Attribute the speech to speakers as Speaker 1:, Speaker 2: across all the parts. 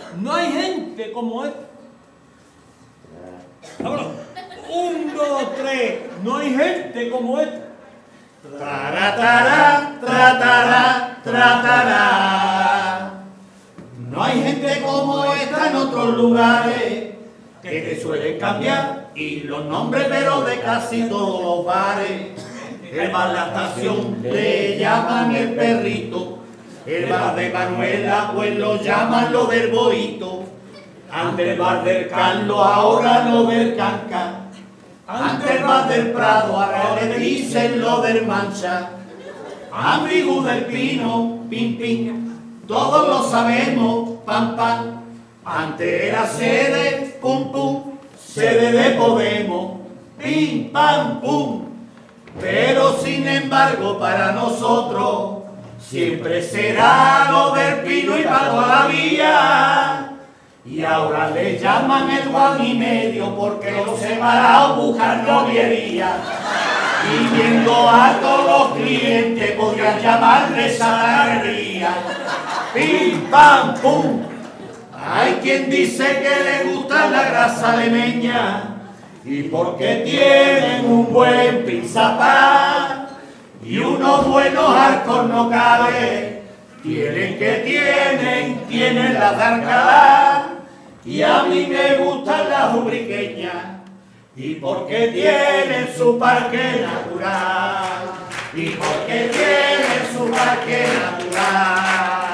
Speaker 1: No hay gente como esta. Vámonos. 1, 2, 3. No hay gente como esta.
Speaker 2: Tratará, tratará, tratará. No hay gente como esta en otros lugares que te suelen cambiar y los nombres pero de casi todos los bares. El bar La Estación le llaman el perrito, el bar de Manuela pues lo llaman lo del bohito. Antes el bar del Carlos, ahora lo del Canca. Antes el bar del Prado, ahora le dicen lo del Mancha. Ambigu del Pino, pim pim, todos lo sabemos, pam pam. Antes era sede, pum pum, sede de Podemos, pim pam pum. Pero sin embargo para nosotros siempre será lo del Pino y para toda la vía. Y ahora le llaman el Juan y medio porque los separados buscan noviería. Y viendo a todos los clientes podrían llamarle saladería. Pim pam pum. Hay quien dice que le gusta la grasa lemeña y porque tienen un buen pinzapán y unos buenos alcornocales. Tienen las arcadas y a mí me gustan las ubriqueñas y porque tienen su parque natural y porque tienen su parque natural.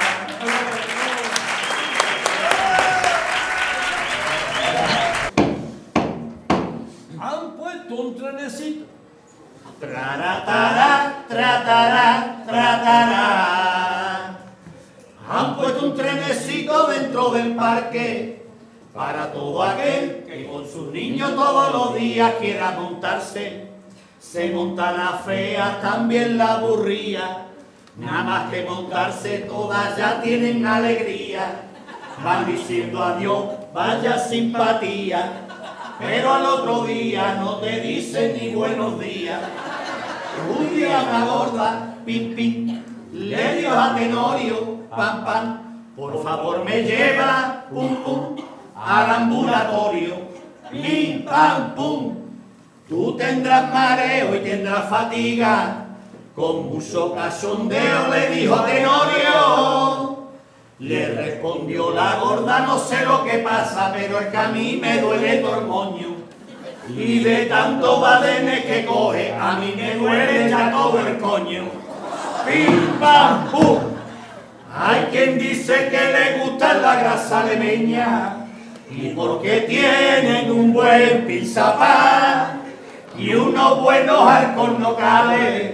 Speaker 1: Han puesto un trenecito.
Speaker 2: Tratará, tratará, tratará. Han puesto un trenecito dentro del parque para todo aquel que con sus niños todos los días quiera montarse. Se montan las feas, también la aburría. Nada más que montarse todas ya tienen alegría. Van diciendo adiós, vaya simpatía. Pero al otro día no te dicen ni buenos días. Un día una gorda, pim pim, le dio a Tenorio, pam pam, por favor me lleva, pum pum, al ambulatorio, pim pam pum. Tú tendrás mareo y tendrás fatiga, con mucho cachondeo le dijo a Tenorio. Le respondió la gorda, no sé lo que pasa, pero es que a mí me duele todo el moño. Y de tantos badenes que coge, a mí me duele ya todo el coño. Pim pam pum. Hay quien dice que le gusta la grasa lemeña y porque tienen un buen pinzapán y unos buenos alcornocales.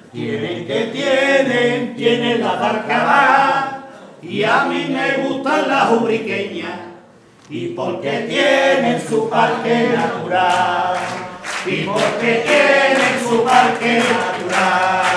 Speaker 2: Tienen la darcada. Y a mí me gustan las ubriqueñas y porque tienen su parque natural y porque tienen su parque natural.